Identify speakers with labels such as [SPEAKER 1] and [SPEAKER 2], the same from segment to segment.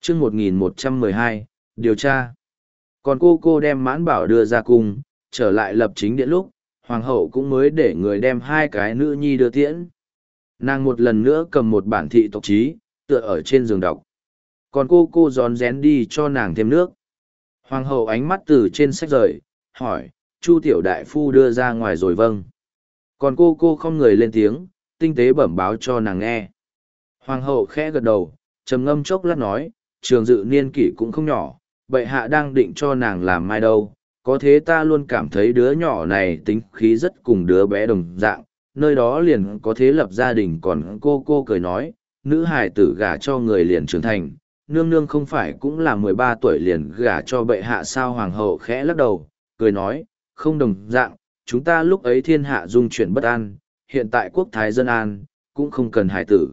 [SPEAKER 1] chương 1112, điều tra. Còn cô đem Mãn Bảo đưa ra cung, trở lại lập chính điện lúc, hoàng hậu cũng mới để người đem hai cái nữ nhi đưa tiễn. Nàng một lần nữa cầm một bản thị tộc chí, tựa ở trên giường đọc. Còn cô rón rén đi cho nàng thêm nước. Hoàng hậu ánh mắt từ trên sách rời, hỏi, Chu tiểu đại phu đưa ra ngoài rồi vâng. Còn cô không người lên tiếng, tinh tế bẩm báo cho nàng nghe. Hoàng hậu khẽ gật đầu, trầm ngâm chốc lát nói, Trường Dự niên kỷ cũng không nhỏ, bệ hạ đang định cho nàng làm mai đâu, có thế ta luôn cảm thấy đứa nhỏ này tính khí rất cùng đứa bé đồng dạng, nơi đó liền có thế lập gia đình. Còn cô cười nói, nữ hài tử gả cho người liền trưởng thành, nương nương không phải cũng là 13 tuổi liền gả cho bệ hạ sao? Hoàng hậu khẽ lắc đầu, cười nói, không đồng dạng, chúng ta lúc ấy thiên hạ dung chuyển bất an, hiện tại quốc thái dân an, cũng không cần hài tử.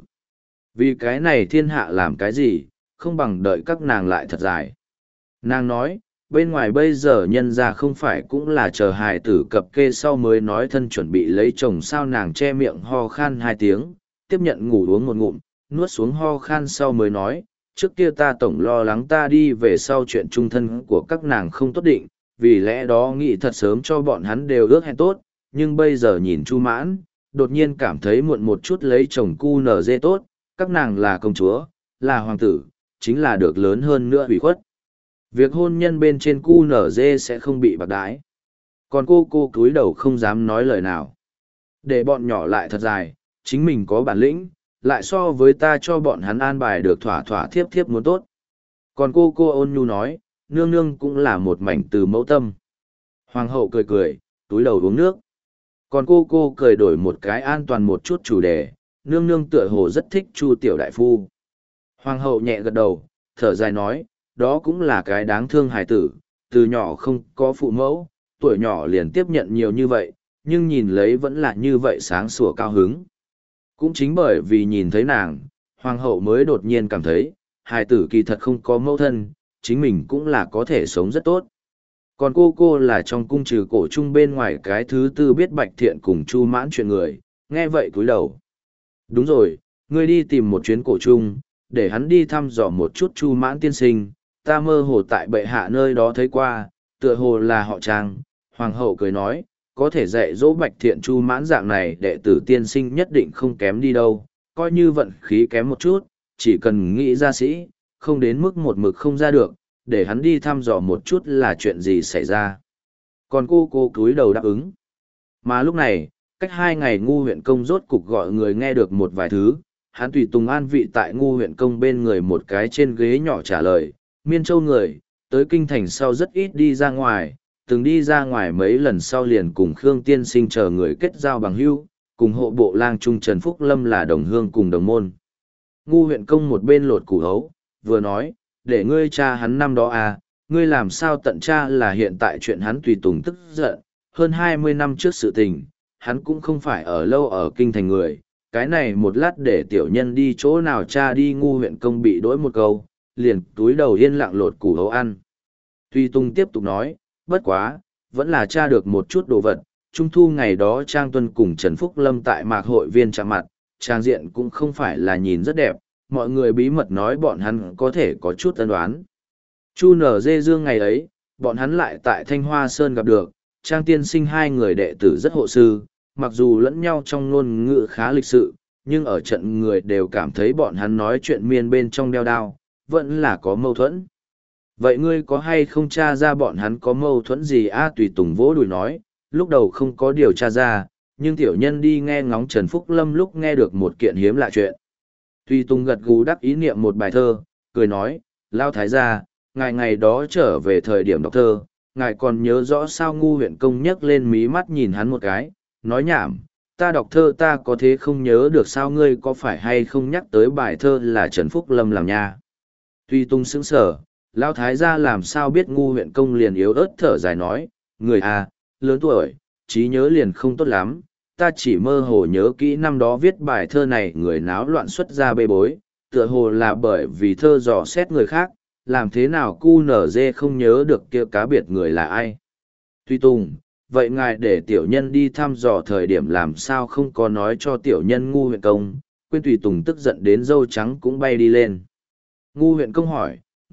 [SPEAKER 1] Vì cái này thiên hạ làm cái gì, không bằng đợi các nàng lại thật dài. Nàng nói, bên ngoài bây giờ nhân ra không phải cũng là chờ hài tử cập kê sau mới nói thân chuẩn bị lấy chồng sao? Nàng che miệng ho khan 2 tiếng, tiếp nhận ngủ uống một ngụm, nuốt xuống ho khan sau mới nói, trước kia ta tổng lo lắng ta đi về sau chuyện trung thân của các nàng không tốt định, vì lẽ đó nghĩ thật sớm cho bọn hắn đều ước hẹn tốt, nhưng bây giờ nhìn Chu Mãn, đột nhiên cảm thấy muộn một chút lấy chồng cu nở dê tốt, các nàng là công chúa, là hoàng tử, chính là được lớn hơn nữa hủy khuất. Việc hôn nhân bên trên cu nở dê sẽ không bị bạc đái. Còn cô cúi đầu không dám nói lời nào. Để bọn nhỏ lại thật dài, chính mình có bản lĩnh, lại so với ta cho bọn hắn an bài được thỏa thỏa thiếp thiếp muốn tốt. Còn cô ôn nhu nói, nương nương cũng là một mảnh từ mẫu tâm. Hoàng hậu cười, túi đầu uống nước. Còn cô cười đổi một cái an toàn một chút chủ đề, nương nương tựa hồ rất thích Chu tiểu đại phu. Hoàng hậu nhẹ gật đầu, thở dài nói, đó cũng là cái đáng thương hài tử, từ nhỏ không có phụ mẫu, tuổi nhỏ liền tiếp nhận nhiều như vậy, nhưng nhìn lấy vẫn là như vậy sáng sủa cao hứng. Cũng chính bởi vì nhìn thấy nàng, hoàng hậu mới đột nhiên cảm thấy, hài tử kỳ thật không có mẫu thân, chính mình cũng là có thể sống rất tốt. Còn cô là trong cung trừ cổ trung bên ngoài cái thứ tư biết Bạch Thiện cùng Chu Mãn chuyện người, nghe vậy cúi đầu. Đúng rồi, ngươi đi tìm một chuyến cổ trung, để hắn đi thăm dò một chút Chu Mãn tiên sinh, ta mơ hồ tại bệ hạ nơi đó thấy qua, tựa hồ là họ Trang. Hoàng hậu cười nói, có thể dạy dỗ Bạch Thiện Chu Mãn dạng này đệ tử tiên sinh nhất định không kém đi đâu, coi như vận khí kém một chút, chỉ cần nghĩ ra sĩ, không đến mức một mực không ra được, để hắn đi thăm dò một chút là chuyện gì xảy ra. Còn cô cúi đầu đáp ứng. Mà lúc này, cách 2 ngày Ngu huyện công rốt cục gọi người nghe được một vài thứ, hắn tùy tùng an vị tại Ngu huyện công bên người một cái trên ghế nhỏ trả lời, Miên Châu người, tới kinh thành sau rất ít đi ra ngoài, từng đi ra ngoài mấy lần sau liền cùng Khương Tiên Sinh chờ người kết giao bằng hữu, cùng hộ bộ lang trung Trần Phúc Lâm là đồng hương cùng đồng môn. Ngu huyện công một bên lột củ hấu, vừa nói, để ngươi cha hắn năm đó à, ngươi làm sao tận cha là hiện tại chuyện hắn tùy tùng tức giận, hơn 20 năm trước sự tình, hắn cũng không phải ở lâu ở kinh thành người, cái này một lát để tiểu nhân đi chỗ nào cha đi. Ngu huyện công bị đỗi một câu, liền túi đầu yên lặng lột củ hấu ăn. Tùy tùng tiếp tục nói, bất quá, vẫn là cha được một chút đồ vật, trung thu ngày đó Trang Tuân cùng Trần Phúc Lâm tại mạc hội viên chạm mặt, trang diện cũng không phải là nhìn rất đẹp, mọi người bí mật nói bọn hắn có thể có chút ân đoán. Chu nở dê dương ngày ấy, bọn hắn lại tại Thanh Hoa Sơn gặp được, Trang tiên sinh 2 người đệ tử rất hộ sư, mặc dù lẫn nhau trong ngôn ngữ khá lịch sự, nhưng ở trận người đều cảm thấy bọn hắn nói chuyện miên bên trong đeo đao, vẫn là có mâu thuẫn. Vậy ngươi có hay không tra ra bọn hắn có mâu thuẫn gì? Tùy tùng vỗ đùi nói, lúc đầu không có điều tra ra, nhưng tiểu nhân đi nghe ngóng Trần Phúc Lâm lúc nghe được một kiện hiếm lạ chuyện. Tùy tùng gật gù đắc ý niệm một bài thơ, cười nói, Lao Thái gia, ngài ngày đó trở về thời điểm đọc thơ, ngài còn nhớ rõ sao? Ngu huyện công nhấc lên mí mắt nhìn hắn một cái, nói nhảm, ta đọc thơ ta có thế không nhớ được sao? Ngươi có phải hay không nhắc tới bài thơ là Trần Phúc Lâm làm nha? Tùy tùng sững sở, Lão Thái gia làm sao biết? Ngu huyện công liền yếu ớt thở dài nói, người à, lớn tuổi, trí nhớ liền không tốt lắm, ta chỉ mơ hồ nhớ kỹ năm đó viết bài thơ này người náo loạn xuất ra bê bối, tựa hồ là bởi vì thơ dò xét người khác, làm thế nào cu nở dê không nhớ được kia cá biệt người là ai. Tuy Tùng, vậy ngài để tiểu nhân đi thăm dò thời điểm làm sao không có nói cho tiểu nhân? Ngu huyện công, quên. Tùy Tùng tức giận đến râu trắng cũng bay đi lên. Ngu huyện công hỏi,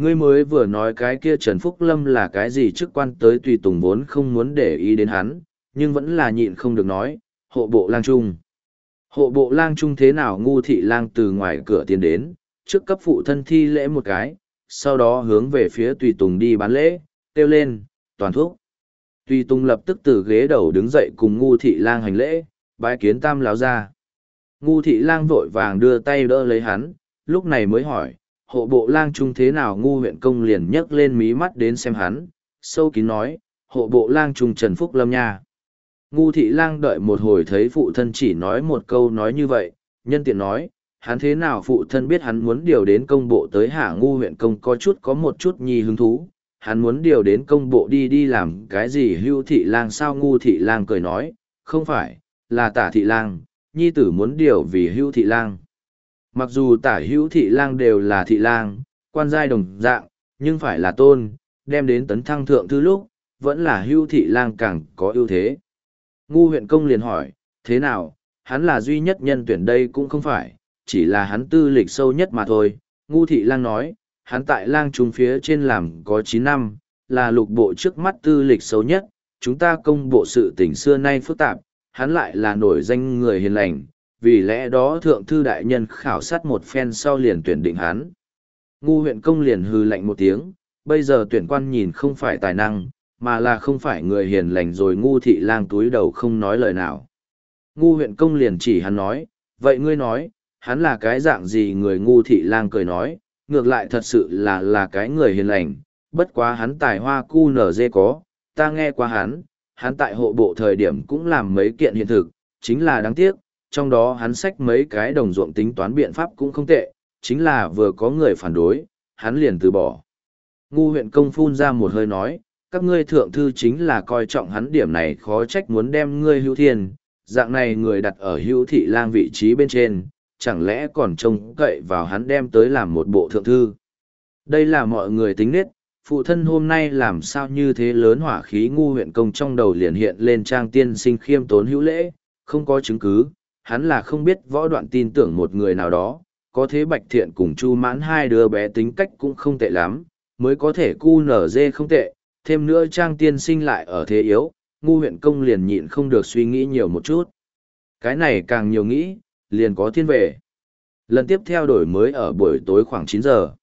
[SPEAKER 1] Ngươi mới vừa nói cái kia Trần Phúc Lâm là cái gì chức quan tới tùy tùng vốn không muốn để ý đến hắn, nhưng vẫn là nhịn không được nói, hộ bộ lang trung. Hộ bộ lang trung thế nào? Ngu thị lang từ ngoài cửa tiến đến, trước cấp phụ thân thi lễ một cái, sau đó hướng về phía tùy tùng đi bán lễ, kêu lên, toàn thúc. Tùy tùng lập tức từ ghế đầu đứng dậy cùng ngu thị lang hành lễ, bái kiến tam láo ra. Ngu thị lang vội vàng đưa tay đỡ lấy hắn, lúc này mới hỏi, hộ bộ lang trung thế nào? Ngu huyện công liền nhấc lên mí mắt đến xem hắn, sâu kín nói, hộ bộ lang trung Trần Phúc Lâm nha. Ngu thị lang đợi một hồi thấy phụ thân chỉ nói một câu nói như vậy, nhân tiện nói, hắn thế nào? Phụ thân biết hắn muốn điều đến công bộ tới hạ. Ngu huyện công có một chút nhi hứng thú, hắn muốn điều đến công bộ đi làm cái gì? Hưu thị lang sao? Ngu thị lang cười nói, không phải, là Tả thị lang, nhi tử muốn điều vì Hưu thị lang. Mặc dù Tả Hữu thị lang đều là thị lang, quan giai đồng dạng, nhưng phải là tôn, đem đến tấn thăng thượng thư lúc, vẫn là Hưu thị lang càng có ưu thế. Ngu huyện công liền hỏi, thế nào, hắn là duy nhất nhân tuyển đây? Cũng không phải, chỉ là hắn tư lịch sâu nhất mà thôi. Ngu thị lang nói, hắn tại lang trung phía trên làm có 9 năm, là lục bộ trước mắt tư lịch sâu nhất, chúng ta công bộ sự tình xưa nay phức tạp, hắn lại là nổi danh người hiền lành, vì lẽ đó thượng thư đại nhân khảo sát một phen sau liền tuyển định hắn. Ngu huyện công liền hừ lạnh một tiếng, bây giờ tuyển quan nhìn không phải tài năng, mà là không phải người hiền lành rồi. Ngu thị lang túi đầu không nói lời nào. Ngu huyện công liền chỉ hắn nói, vậy ngươi nói, hắn là cái dạng gì người? Ngu thị lang cười nói, ngược lại thật sự là cái người hiền lành, bất quá hắn tài hoa cu nở dê có, ta nghe qua hắn tại hộ bộ thời điểm cũng làm mấy kiện hiện thực, chính là đáng tiếc, trong đó hắn xách mấy cái đồng ruộng tính toán biện pháp cũng không tệ, chính là vừa có người phản đối, hắn liền từ bỏ. Ngu huyện công phun ra một hơi nói, các ngươi thượng thư chính là coi trọng hắn, điểm này khó trách muốn đem ngươi Hữu Thiên, dạng này người đặt ở Hữu thị lang vị trí bên trên, chẳng lẽ còn trông cậy vào hắn đem tới làm một bộ thượng thư. Đây là mọi người tính nết, phụ thân hôm nay làm sao như thế lớn hỏa khí? Ngu huyện công trong đầu liền hiện lên Trang tiên sinh khiêm tốn hữu lễ, không có chứng cứ, hắn là không biết võ đoạn tin tưởng một người nào đó, có thế Bạch Thiện cùng Chu Mãn hai đứa bé tính cách cũng không tệ lắm, mới có thể cu nở dê không tệ, thêm nữa Trang tiên sinh lại ở thế yếu. Ngu huyện công liền nhịn không được suy nghĩ nhiều một chút. Cái này càng nhiều nghĩ, liền có thiên về. Lần tiếp theo đổi mới ở buổi tối khoảng 9 giờ.